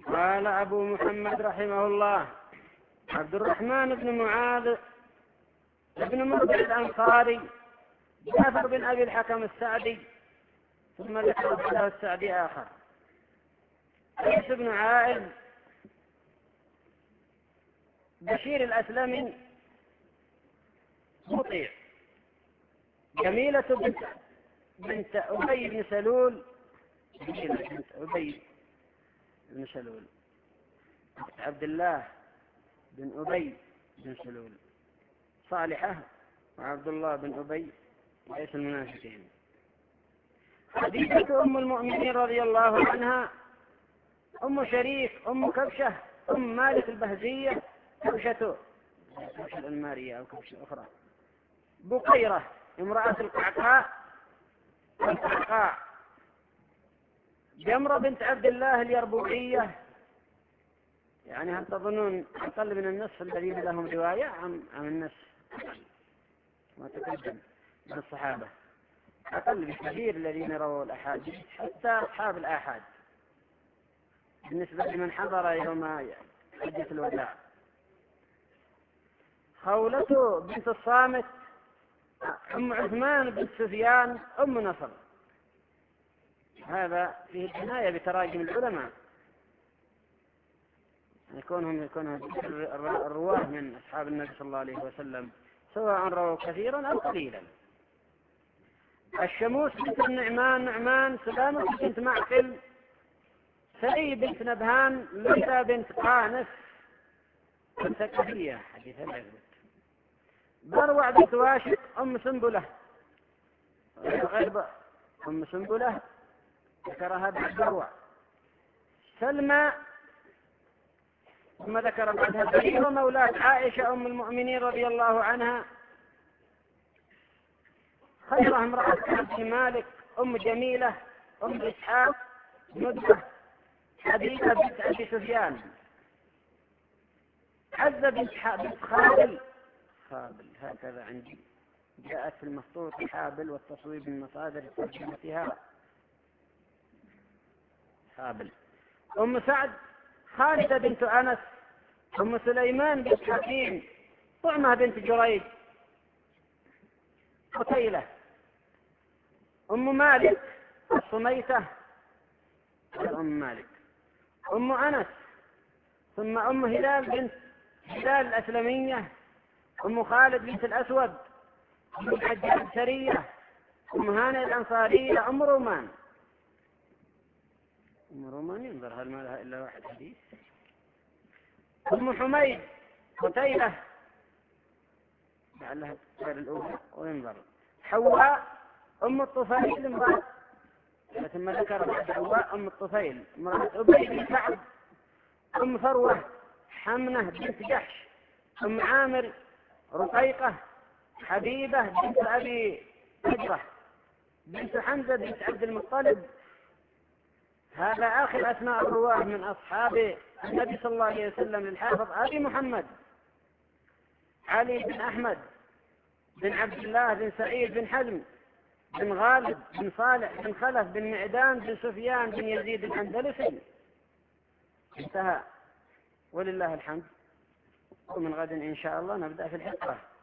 قال أبو محمد رحمه الله: عبد الرحمن بن معاذ بن مربع الأنصاري، جعفر بن أبي الحكم السعدي، ثم ذكر له السعدي آخر، قيس بن عائذ، بشير الأسلمي، مطيع، جميلة بنت أبي بن سلول، جميلة بنت أبي بن سلول، عبد الله بن أبي بن سلول، صالحة وعبد الله بن أبي رئيس المنافقين. خديجة أم المؤمنين رضي الله عنها، أم شريك، أم كبشة، أم مالك البهزية، كبشة الأنمارية أو كبشة أخرى، بقيرة امرأة القعقاع، جمرة بنت عبد الله اليربوعية. يعني هل تظنون أقل من النصف الذين لهم رواية عن النصف ما تقدم من الصحابة؟ أقل بكثير الذين رووا الأحاديث، حتى أصحاب الآحاد بالنسبة لمن حضر يوم حجة الوداع. خولة بنت الصامت، أم عثمان بن سفيان، أم نصر. هذا فيه العناية بتراجم العلماء، يكونهم الرواه من أصحاب النبي صلى الله عليه وسلم، سواء رووا كثيرا أو قليلا. الشموس بنت النعمان، نعمان، سلامة بنت معقل، سعي بنت نبهان، ليلى بنت قانس الثقفية، حديث العزبة. بروع بنت واشق، أم سنبلة، أم سنبلة ذكرها بعد بروع. سلمى، ثم ذكر بعدها بريرة مولاة عائشة أم المؤمنين رضي الله عنها. خيرة امرأة عبد مالك، أم جميلة، أم إسحاق، ندبة، حبيبة بنت أبي سفيان. عزة بنت خابل، هكذا عندي جاءت في المخطوط حابل، والتصويب من مصادر ترجمتها حابل. أم سعد، خالدة بنت أنس، أم سليمان بنت حكيم، طعمة بنت جريج، قتيلة. أم مالك الصميتة، أم مالك. أم أنس، ثم أم هلال بنت هلال الأسلمية، أم خالد بنت الأسود، أم الحجاج السرية، أم هانئ الأنصارية، أم رومان. أم رومان ينظر هل ما لها إلا واحد حديث. أم حميد، قتيلة، لعلها غير الأولى وينظر. حواء، أم الطفيل، امرأة، ثم ذكر بعد حواء أم الطفيل امرأة أبي بن كعب. أم فروة، حمنة بنت جحش، أم عامر، رقيقة، حبيبة بنت أبي هجرة، بنت حمزة بنت عبد المطلب. هذا آخر أسماء الرواه من أصحاب النبي صلى الله عليه وسلم للحافظ أبي محمد: علي بن أحمد بن عبد الله بن سعيد بن حزم بن غالب بن صالح بن خلف بن معدان بن سفيان بن يزيد الأندلسي. انتهى، ولله الحمد. ومن غد إن شاء الله نبدأ في الحقة.